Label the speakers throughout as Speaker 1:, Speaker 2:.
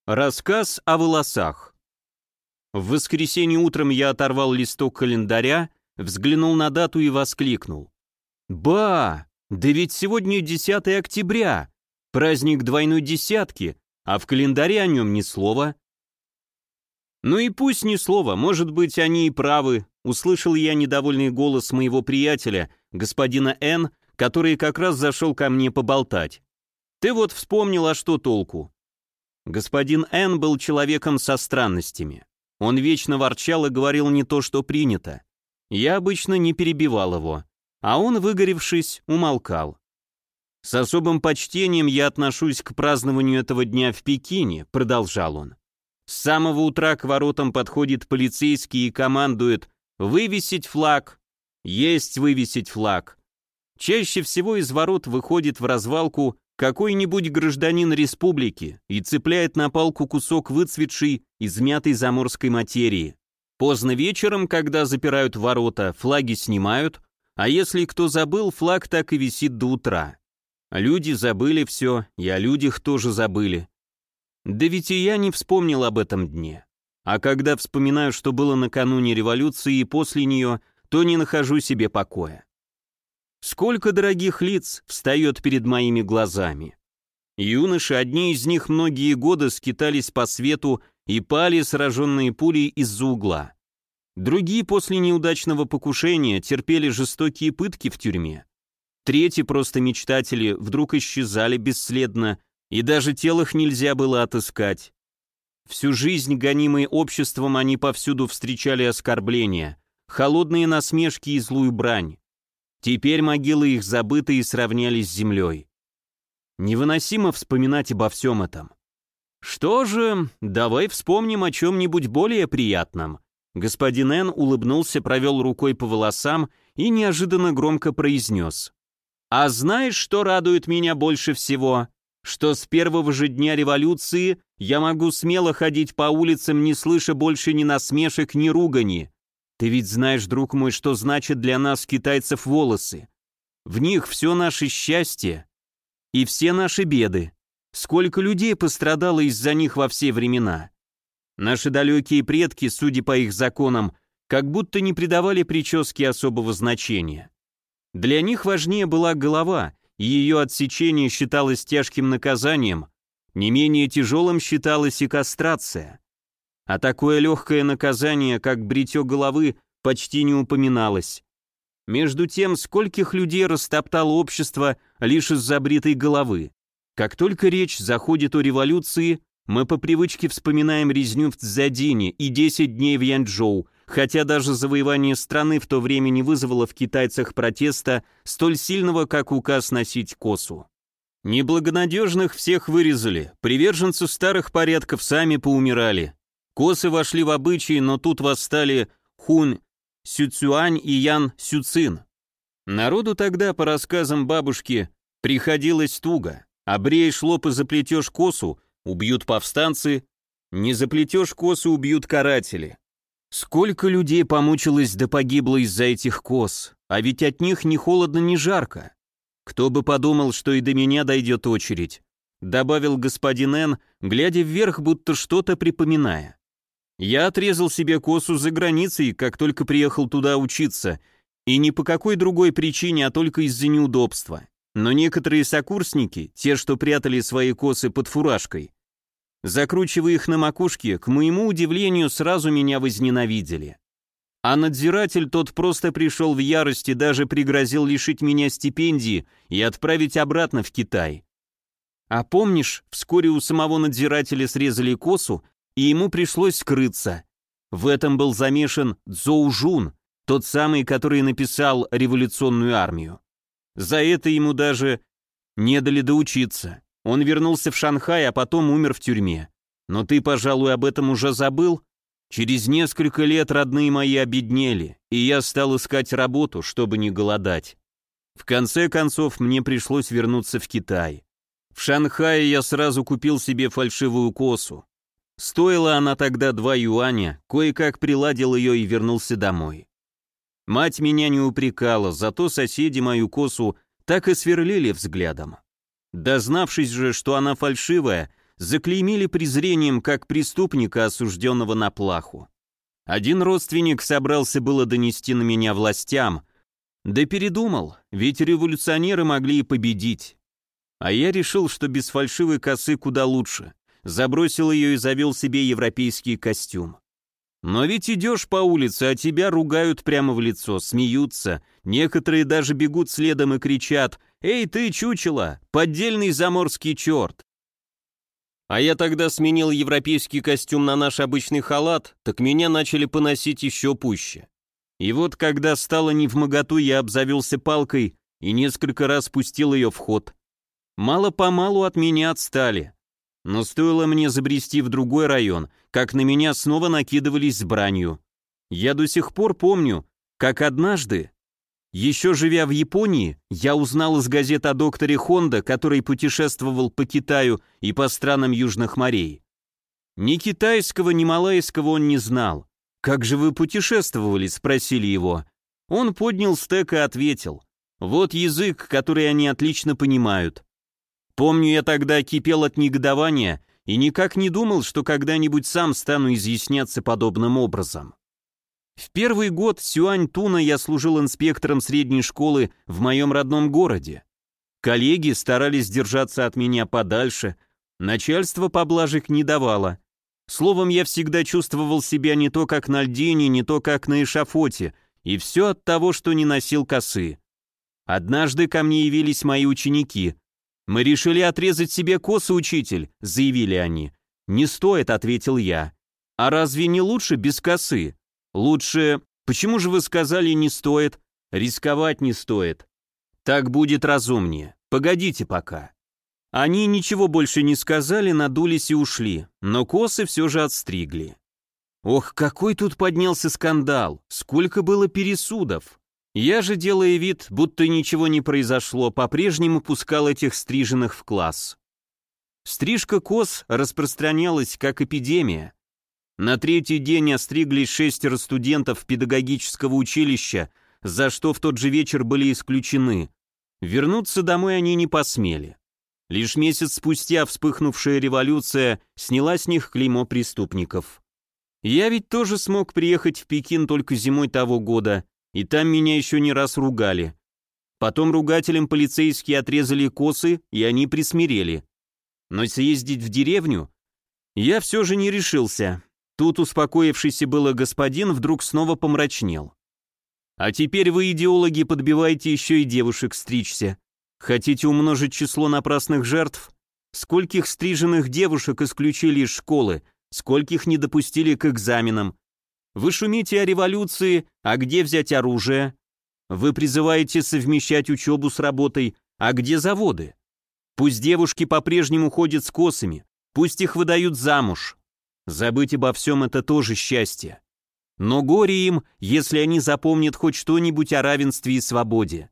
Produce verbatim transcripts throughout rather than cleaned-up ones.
Speaker 1: Рассказ о волосах. В воскресенье утром я оторвал листок календаря, взглянул на дату и воскликнул. «Ба! Да ведь сегодня десятое октября, праздник двойной десятки, а в календаре о нем ни слова». «Ну и пусть ни слова, может быть, они и правы», услышал я недовольный голос моего приятеля, господина Н., который как раз зашел ко мне поболтать. «Ты вот вспомнил, а что толку?» Господин Н. был человеком со странностями. Он вечно ворчал и говорил не то, что принято. Я обычно не перебивал его, а он, выгоревшись, умолкал. «С особым почтением я отношусь к празднованию этого дня в Пекине», — продолжал он. «С самого утра к воротам подходит полицейский и командует «вывесить флаг», «есть вывесить флаг». Чаще всего из ворот выходит в развалку какой-нибудь гражданин республики и цепляет на палку кусок выцветшей, измятой заморской материи. Поздно вечером, когда запирают ворота, флаги снимают, а если кто забыл, флаг так и висит до утра. Люди забыли все, и о людях тоже забыли. Да ведь и я не вспомнил об этом дне. А когда вспоминаю, что было накануне революции и после нее, то не нахожу себе покоя. Сколько дорогих лиц встает перед моими глазами. Юноши, одни из них многие годы скитались по свету и пали, сраженные пулей из-за угла. Другие после неудачного покушения терпели жестокие пытки в тюрьме. Третьи, просто мечтатели, вдруг исчезали бесследно, и даже тел их нельзя было отыскать. Всю жизнь, гонимые обществом, они повсюду встречали оскорбления, холодные насмешки и злую брань. Теперь могилы их забыты и сравнялись с землей. Невыносимо вспоминать обо всем этом. Что же, давай вспомним о чем-нибудь более приятном. Господин Н. улыбнулся, провел рукой по волосам и неожиданно громко произнес. «А знаешь, что радует меня больше всего? Что с первого же дня революции я могу смело ходить по улицам, не слыша больше ни насмешек, ни ругани. Ты ведь знаешь, друг мой, что значит для нас, китайцев, волосы. В них все наше счастье и все наши беды. Сколько людей пострадало из-за них во все времена. Наши далекие предки, судя по их законам, как будто не придавали прическе особого значения. Для них важнее была голова, и ее отсечение считалось тяжким наказанием, не менее тяжелым считалась и кастрация. А такое легкое наказание, как бритье головы, почти не упоминалось. Между тем, скольких людей растоптало общество лишь из-за бритой головы. Как только речь заходит о революции, мы по привычке вспоминаем резню в Цзядине и десять дней в Янчжоу, хотя даже завоевание страны в то время не вызвало в китайцах протеста столь сильного, как указ носить косу. Неблагонадежных всех вырезали, приверженцы старых порядков сами поумирали. Косы вошли в обычаи, но тут восстали Хун Сюцюань и Ян Сюцин. Народу тогда, по рассказам бабушки, приходилось туго. Обреешь лоб и заплетешь косу, убьют повстанцы, не заплетешь косу, убьют каратели. Сколько людей помучилось да погибло из-за этих кос, а ведь от них ни холодно, ни жарко. Кто бы подумал, что и до меня дойдет очередь, добавил господин Н., глядя вверх, будто что-то припоминая. Я отрезал себе косу за границей, как только приехал туда учиться, и не по какой другой причине, а только из-за неудобства. Но некоторые сокурсники, те, что прятали свои косы под фуражкой, закручивая их на макушке, к моему удивлению, сразу меня возненавидели. А надзиратель тот просто пришел в ярость и даже пригрозил лишить меня стипендии и отправить обратно в Китай. А помнишь, вскоре у самого надзирателя срезали косу, и ему пришлось скрыться. В этом был замешан Цзоу Жун, тот самый, который написал «Революционную армию». За это ему даже не дали доучиться. Он вернулся в Шанхай, а потом умер в тюрьме. Но ты, пожалуй, об этом уже забыл? Через несколько лет родные мои обеднели, и я стал искать работу, чтобы не голодать. В конце концов, мне пришлось вернуться в Китай. В Шанхае я сразу купил себе фальшивую косу. Стоила она тогда два юаня, кое-как приладил ее и вернулся домой. Мать меня не упрекала, зато соседи мою косу так и сверлили взглядом. Дознавшись же, что она фальшивая, заклеймили презрением как преступника, осужденного на плаху. Один родственник собрался было донести на меня властям, да передумал, ведь революционеры могли и победить. А я решил, что без фальшивой косы куда лучше. Забросил ее и завел себе европейский костюм. Но ведь идешь по улице, а тебя ругают прямо в лицо, смеются. Некоторые даже бегут следом и кричат: «Эй, ты, чучело, поддельный заморский черт!» А я тогда сменил европейский костюм на наш обычный халат, так меня начали поносить еще пуще. И вот когда стало невмоготу, я обзавелся палкой и несколько раз пустил ее в ход. Мало-помалу от меня отстали. Но стоило мне забрести в другой район, как на меня снова накидывались с бранью. Я до сих пор помню, как однажды, еще живя в Японии, я узнал из газет о докторе Хондо, который путешествовал по Китаю и по странам южных морей. Ни китайского, ни малайского он не знал. «Как же вы путешествовали?» — спросили его. Он поднял стек и ответил: «Вот язык, который они отлично понимают». Помню, я тогда кипел от негодования и никак не думал, что когда-нибудь сам стану изъясняться подобным образом. В первый год Сюань-Туна я служил инспектором средней школы в моем родном городе. Коллеги старались держаться от меня подальше, начальство поблажек не давало. Словом, я всегда чувствовал себя не то как на льдине, не то как на эшафоте, и все от того, что не носил косы. Однажды ко мне явились мои ученики. «Мы решили отрезать себе косы, учитель», — заявили они. «Не стоит», — ответил я. «А разве не лучше без косы?» «Лучше... Почему же вы сказали «не стоит»?» «Рисковать не стоит». «Так будет разумнее. Погодите пока». Они ничего больше не сказали, надулись и ушли, но косы все же отстригли. Ох, какой тут поднялся скандал, сколько было пересудов. Я же, делая вид, будто ничего не произошло, по-прежнему пускал этих стриженных в класс. Стрижка кос распространялась как эпидемия. На третий день остриглись шестеро студентов педагогического училища, за что в тот же вечер были исключены. Вернуться домой они не посмели. Лишь месяц спустя вспыхнувшая революция сняла с них клеймо преступников. Я ведь тоже смог приехать в Пекин только зимой того года, и там меня еще не раз ругали. Потом ругателям полицейские отрезали косы, и они присмирели. Но съездить в деревню я все же не решился. Тут успокоившийся было господин вдруг снова помрачнел. «А теперь вы, идеологи, подбиваете еще и девушек стричься. Хотите умножить число напрасных жертв? Скольких стриженных девушек исключили из школы, скольких не допустили к экзаменам? Вы шумите о революции, а где взять оружие? Вы призываете совмещать учебу с работой, а где заводы? Пусть девушки по-прежнему ходят с косами, пусть их выдают замуж. Забыть обо всем — это тоже счастье. Но горе им, если они запомнят хоть что-нибудь о равенстве и свободе.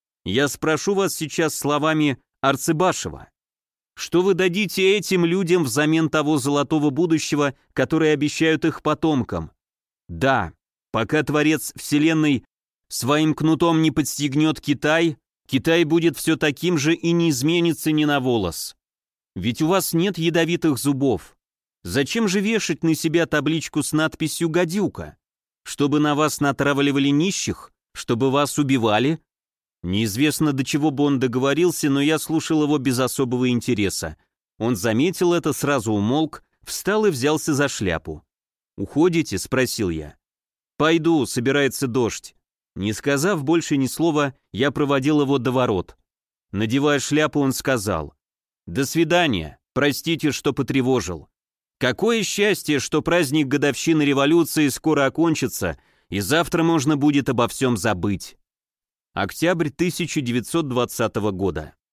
Speaker 1: Я спрошу вас сейчас словами Арцебашева. Что вы дадите этим людям взамен того золотого будущего, которое обещают их потомкам? Да, пока Творец Вселенной своим кнутом не подстегнет Китай, Китай будет все таким же и не изменится ни на волос. Ведь у вас нет ядовитых зубов. Зачем же вешать на себя табличку с надписью «Гадюка»? Чтобы на вас натравливали нищих? Чтобы вас убивали? Неизвестно, до чего бы он договорился, но я слушал его без особого интереса. Он заметил это, сразу умолк, встал и взялся за шляпу. «Уходите?» — спросил я. «Пойду, собирается дождь». Не сказав больше ни слова, я проводил его до ворот. Надевая шляпу, он сказал: «До свидания, простите, что потревожил. Какое счастье, что праздник годовщины революции скоро окончится, и завтра можно будет обо всем забыть». Октябрь тысяча девятьсот двадцатого года.